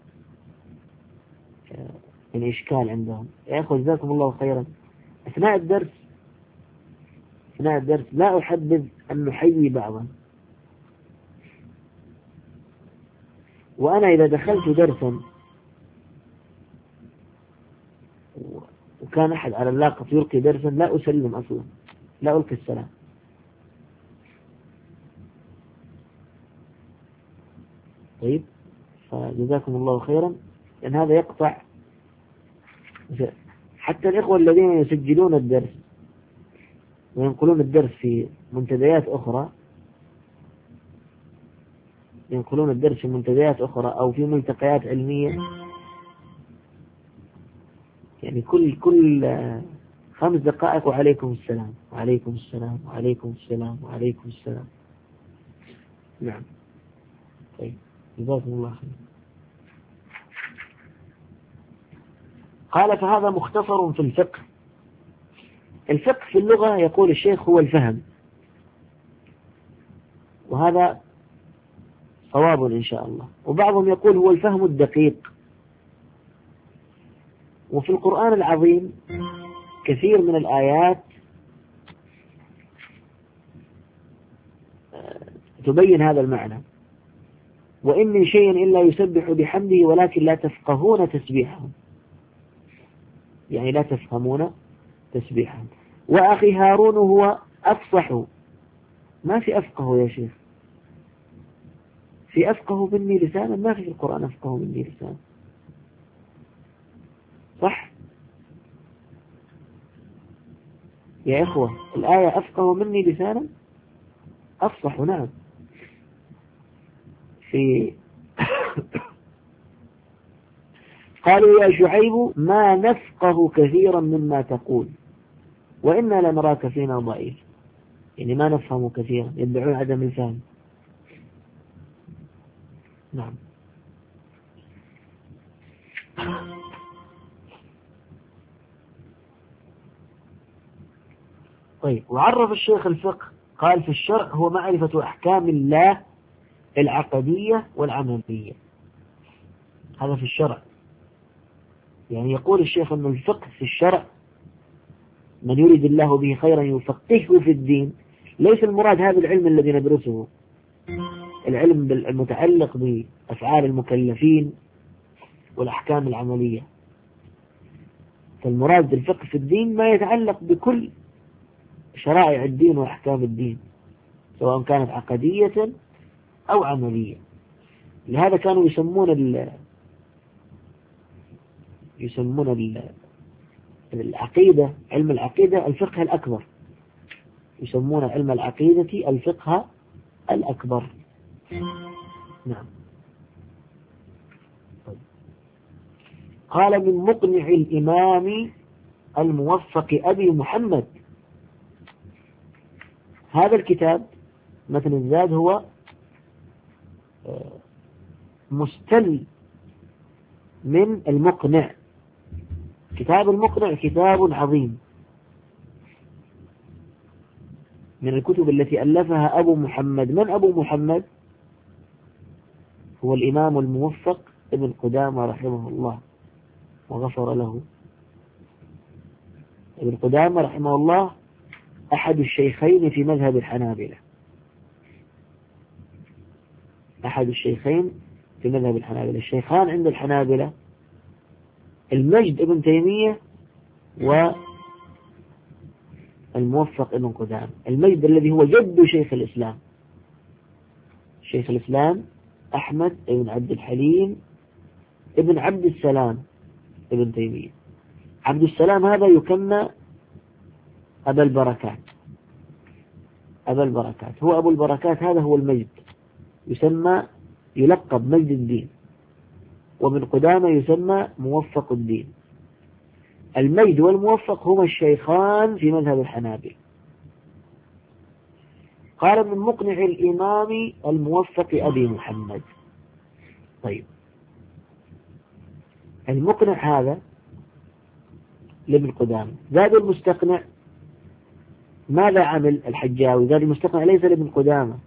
يعني إشكال عندهم. يا أخوة جزاكم الله خيرا، أثناء الدرس أثناء الدرس لا أحبذ أن نحيي بعضا. وأنا إذا دخلت درسا وكان أحد على اللاقة يلقي درسا لا أسلم أصلا، لا ألقي السلام. طيب، فجزاكم الله خيرا، لأن هذا يقطع حتى الإخوة الذين يسجلون الدرس وينقلون الدرس في منتديات أخرى ينقلون الدرس في منتديات أخرى أو في ملتقيات علمية، يعني كل كل خمس دقائق وعليكم السلام وعليكم السلام وعليكم السلام وعليكم السلام. نعم. طيب، جزاكم الله خير. قال: فهذا مختصر في الفقه. الفقه في اللغة يقول الشيخ هو الفهم، وهذا صواب إن شاء الله. وبعضهم يقول هو الفهم الدقيق. وفي القرآن العظيم كثير من الآيات تبين هذا المعنى: وإن من شيء إلا يسبح بحمده ولكن لا تفقهون تسبيحهم، يعني لا تفهمون تسبيحهم. وأخي هارون هو أفصح. ما في أفقه يا شيخ، في أفقه مني لسانا، ما في القرآن أفقه مني لسانا، صح يا إخوة؟ الآية أفقه مني لسانا أفصح، نعم. في قالوا: يا شعيب ما نفقه كثيرا مما تقول وإنا لنراك فينا ضعيف، يعني ما نفهم كثيرا، يدعون عدم الفهم. نعم. طيب، وعرف الشيخ الفقه قال: في الشرع هو معرفة أحكام الله العقدية والعملية. هذا في الشرع، يعني يقول الشيخ أن الفقه في الشرع من يريد الله به خيرا يفقهه في الدين. ليس المراد هذا العلم الذي ندرسه، العلم المتعلق بأفعال المكلفين والأحكام العملية. فالمراد بالفقه في الدين ما يتعلق بكل شرائع الدين وأحكام الدين، سواء كانت عقدية أو عملية. لهذا كانوا يسمون ال يسمون ال العقيدة، علم العقيدة الفقه الأكبر، يسمون علم العقيدة الفقه الأكبر. نعم. قال من مقنع الإمام الموفق أبي محمد. هذا الكتاب متن الزاد هو مستل من المقنع. كتاب المقنع كتاب عظيم من الكتب التي ألفها أبو محمد. من أبو محمد؟ هو الإمام الموفق ابن قدامة رحمه الله وغفر له. ابن قدامة رحمه الله أحد الشيخين في مذهب الحنابلة، أحد الشيخين في مذهب الحنابلة. الشيخان عند الحنابلة المجد ابن تيمية والموفق ابن قدامة. المجد الذي هو جد شيخ الإسلام، شيخ الإسلام أحمد ابن عبد الحليم ابن عبد السلام ابن تيمية. عبد السلام هذا يكنى أبا البركات، أبا البركات هو أبو البركات، هذا هو المجد، يسمى يلقب مجد الدين. وابن قدامة يسمى موفق الدين. المجد والموفق هما الشيخان في مذهب الحنابلة. قال من مقنع الإمام الموفق أبي محمد. طيب، المقنع هذا لابن قدامة. زاد المستقنع ماذا عمل الحجاوي؟ زاد المستقنع ليس لابن قدامة،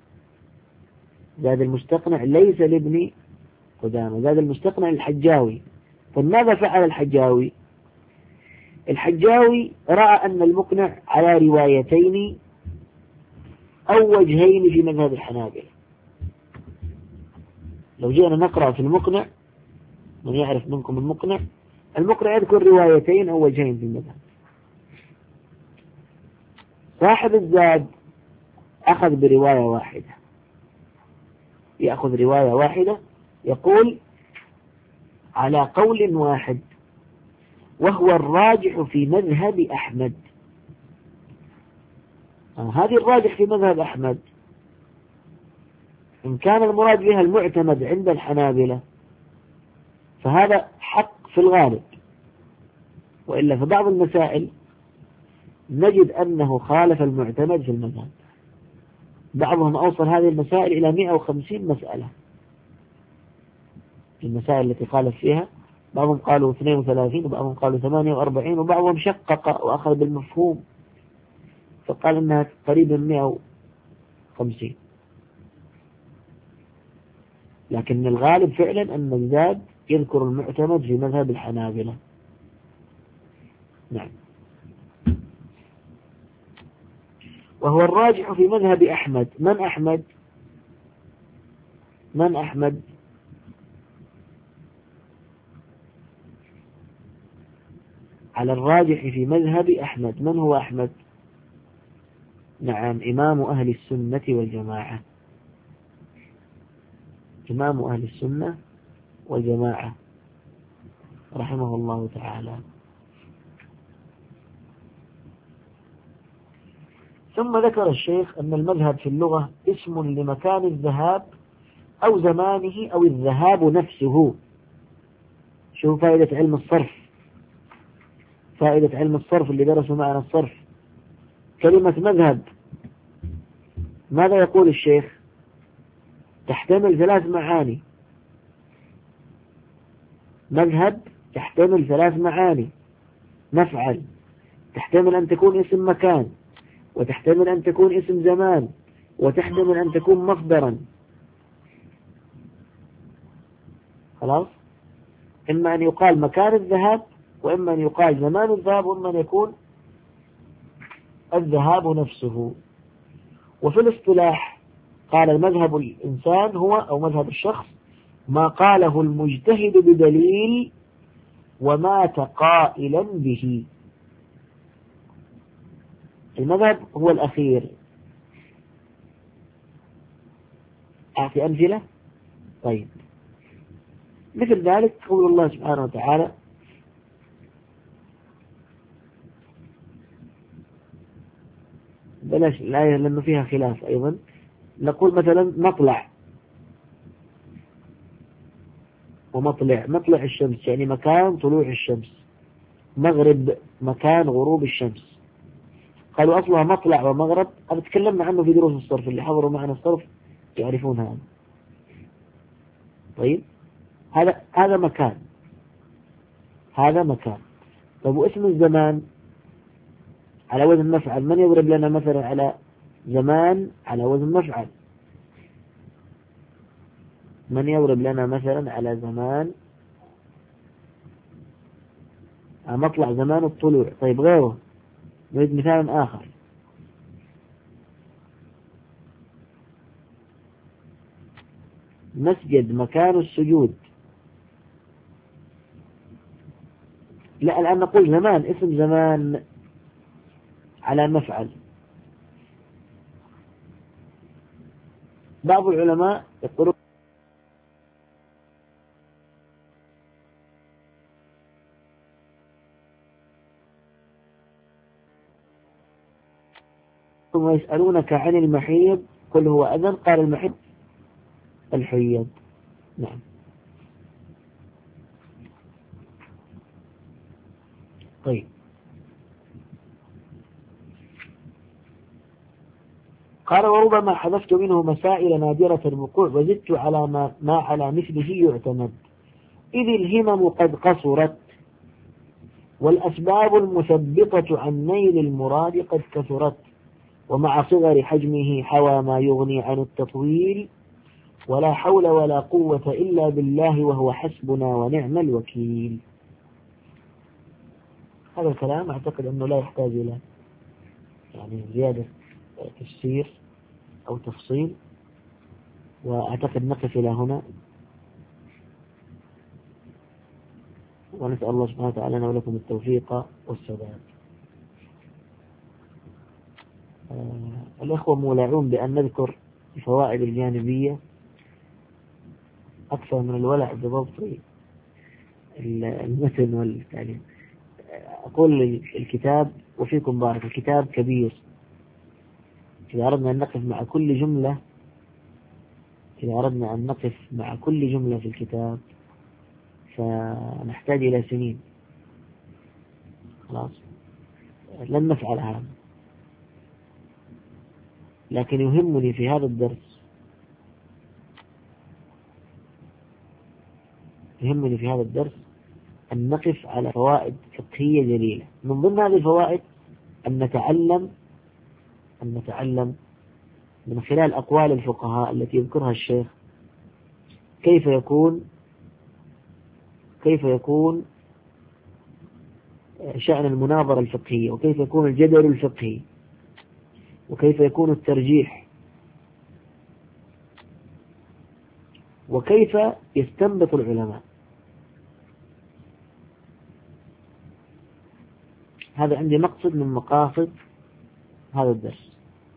زاد المستقنع ليس لابن قدامة، زاد المستقنع الحجاوي. فماذا فعل الحجاوي؟ الحجاوي رأى أن المقنع على روايتين أو وجهين في مذهب الحنابلة. لو جئنا نقرأ في المقنع، من يعرف منكم المقنع، المقنع يذكر روايتين أو وجهين في المذهب. صاحب الزاد أخذ برواية واحدة، يأخذ رواية واحدة، يقول على قول واحد وهو الراجح في مذهب أحمد. هذه الراجح في مذهب أحمد إن كان المراد بها المعتمد عند الحنابلة فهذا حق في الغالب، وإلا في بعض المسائل نجد أنه خالف المعتمد في المذهب. بعضهم أوصل هذه المسائل إلى مئة وخمسين مسألة، المسائل التي خالف فيها بعضهم قالوا اثنين وثلاثين وبعضهم قالوا ثمانية وأربعين وبعضهم شقق وأخذ بالمفهوم فقال إنها قريبا مئة وخمسين. لكن الغالب فعلا أن الزاد يذكر المعتمد في مذهب الحنابلة. نعم. وهو الراجح في مذهب أحمد. من أحمد؟ من أحمد؟ على الراجح في مذهب أحمد. من هو أحمد؟ نعم، إمام أهل السنة والجماعة، إمام أهل السنة والجماعة رحمه الله تعالى. ثم ذكر الشيخ أن المذهب في اللغة اسم لمكان الذهاب أو زمانه أو الذهاب نفسه. شو فائدة علم الصرف؟ فائدة علم الصرف اللي درسوا معنا الصرف، كلمة مذهب ماذا يقول الشيخ؟ تحتمل ثلاث معاني. مذهب تحتمل ثلاث معاني: مفعل، تحتمل أن تكون اسم مكان، وتحتمل أن تكون اسم زمان، وتحتمل أن تكون مصدرا. خلاص؟ إما أن يقال مكان الذهاب، وإما أن يقال زمان الذهاب، وإما أن يكون الذهاب نفسه. وفي الاصطلاح قال المذهب الإنسان هو أو مذهب الشخص ما قاله المجتهد بدليل ومات قائلا به. المذهب هو الأخير. أعطي أمثلة. طيب، مثل ذلك قول الله سبحانه وتعالى: بلاش الآية لأنه فيها خلاف أيضا. نقول مثلا مطلع ومطلع. مطلع الشمس يعني مكان طلوع الشمس، مغرب مكان غروب الشمس. قالوا أصلها مطلع ومغرب. هذا تكلمنا عنه في دروس الصرف، اللي حضروا معنا الصرف يعرفون هذا. طيب، هذا هذا مكان، هذا مكان. طيب، واسم الزمان على وزن مفعل، من يضرب لنا مثلا على زمان على وزن مفعل؟ من يضرب لنا مثلا على زمان، على مطلع زمان الطلوع؟ طيب، غيره نريد مثال آخر. مسجد مكان السجود. لا، الآن نقول زمان، اسم زمان على مفعل. بعض العلماء يقولون ثم يسألونك عن المحيض قل هو أذن، قال المحيض الحيض. نعم. طيب، قال: وربما حذفت منه مسائل نادرة الوقوع وزدت على ما, ما على مثله يعتمد، إذ الهمم قد قصرت والأسباب المثبطة عن نيل المراد قد كثرت، ومع صغر حجمه حوى ما يغني عن التطويل، ولا حول ولا قوة إلا بالله وهو حسبنا ونعم الوكيل. هذا الكلام أعتقد أنه لا يحتاج إلى يعني زيادة تفسير أو تفصيل، وأعتقد نقف إلى هنا، ونسأل الله سبحانه وتعالى لنا ولكم التوفيق والسداد. آه الإخوة مولعون بأن نذكر الفوائد الجانبية أكثر من الولع بضبط المتن والتعليم. أقول الكتاب وفيكم بارك، الكتاب كبير. إذا أردنا أن نقف مع كل جملة إذا أردنا أن نقف مع كل جملة في الكتاب فنحتاج إلى سنين. خلاص، لن نفعل هذا. لكن يهمني في هذا الدرس يهمني في هذا الدرس أن نقف على فوائد فقهية جليلة. من ضمن هذه الفوائد أن نتعلم أن نتعلم من خلال أقوال الفقهاء التي يذكرها الشيخ كيف يكون كيف يكون شأن المناظرة الفقهية، وكيف يكون الجدل الفقهي، وكيف يكون الترجيح، وكيف يستنبط العلماء. هذا عندي مقصد من مقاصد هذا الدرس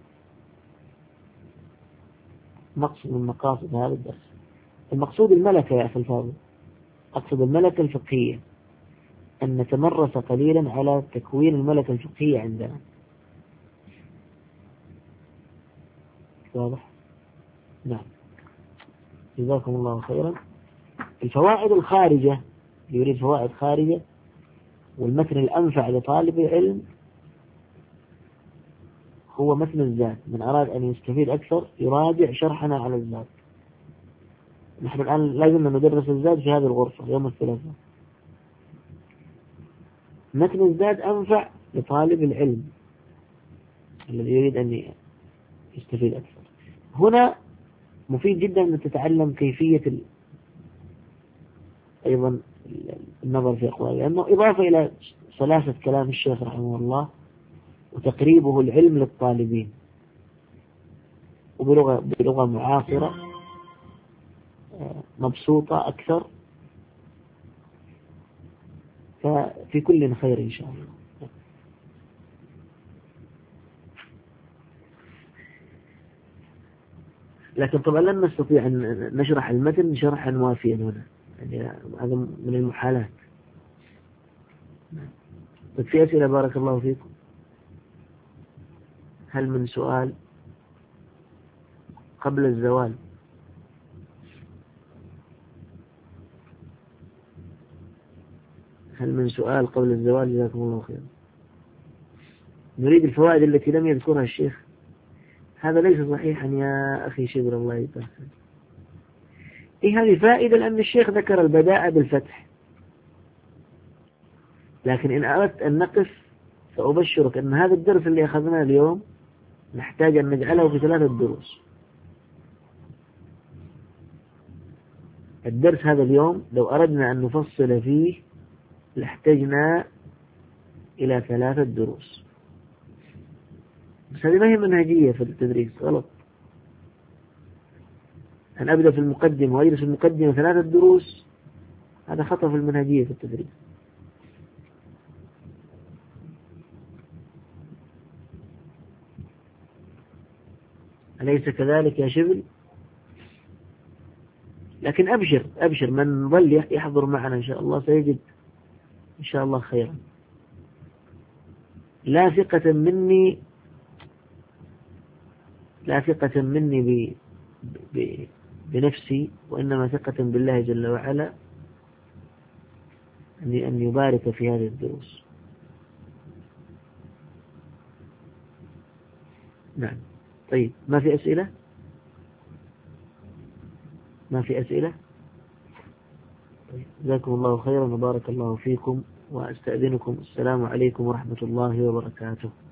مقصد من مقاصد هذا الدرس المقصود الملكة يا أخي الفاضل. أقصد الملكة الفقهية، أن نتمرس قليلا على تكوين الملكة الفقهية عندنا. واضح؟ نعم، جزاكم الله خيرا. الفوائد الخارجة، اللي يريد فوائد خارجة والمتن الأنفع لطالب العلم هو متن الزاد. من أراد أن يستفيد أكثر يراجع شرحنا على الزاد. نحن الآن لازم ندرس الزاد في هذه الغرفة يوم الثلاثاء. متن الزاد أنفع لطالب العلم الذي يريد أن يستفيد أكثر. هنا مفيد جدا أن تتعلم كيفية ال... أيضا النظر في أقواله، لأنه إضافة إلى سلاسة كلام الشيخ رحمه الله وتقريبه العلم للطالبين وبلغة بلغة معاصرة مبسوطة أكثر، ففي كل خير إن شاء الله. لكن طبعا لن نستطيع أن نشرح المتن شرحا وافيا هنا، يعني هذا من المحالات. طيب في أسئلة بارك الله فيكم؟ هل من سؤال قبل الزوال؟ هل من سؤال قبل الزوال؟ جزاكم الله خيرا. نريد الفوائد التي لم يذكرها الشيخ. هذا ليس صحيحا يا أخي شبر، الله يبارك. إيه هذه فائدة لأن الشيخ ذكر البداءة بالفتح، لكن إن أردت أن نقف فأبشرك أن هذا الدرس اللي أخذناه اليوم نحتاج أن نجعله في ثلاثة دروس. الدرس هذا اليوم لو أردنا أن نفصل فيه لاحتجنا إلى ثلاثة دروس، بس هذه ما هي منهجية في التدريس، غلط. أن أبدأ في المقدمة وأجلس في المقدمة ثلاثة دروس، هذا خطأ في المنهجية في التدريس. أليس كذلك يا شبل؟ لكن أبشر أبشر، من ظل يحضر معنا إن شاء الله سيجد إن شاء الله خيرا. لا ثقة مني لا ثقة مني ب... ب... بنفسي، وإنما ثقة بالله جل وعلا أن أن يبارك في هذه الدروس. نعم. طيب ما في أسئلة؟ ما في أسئلة؟ طيب جزاكم الله خيرا وبارك الله فيكم، وأستأذنكم. السلام عليكم ورحمة الله وبركاته.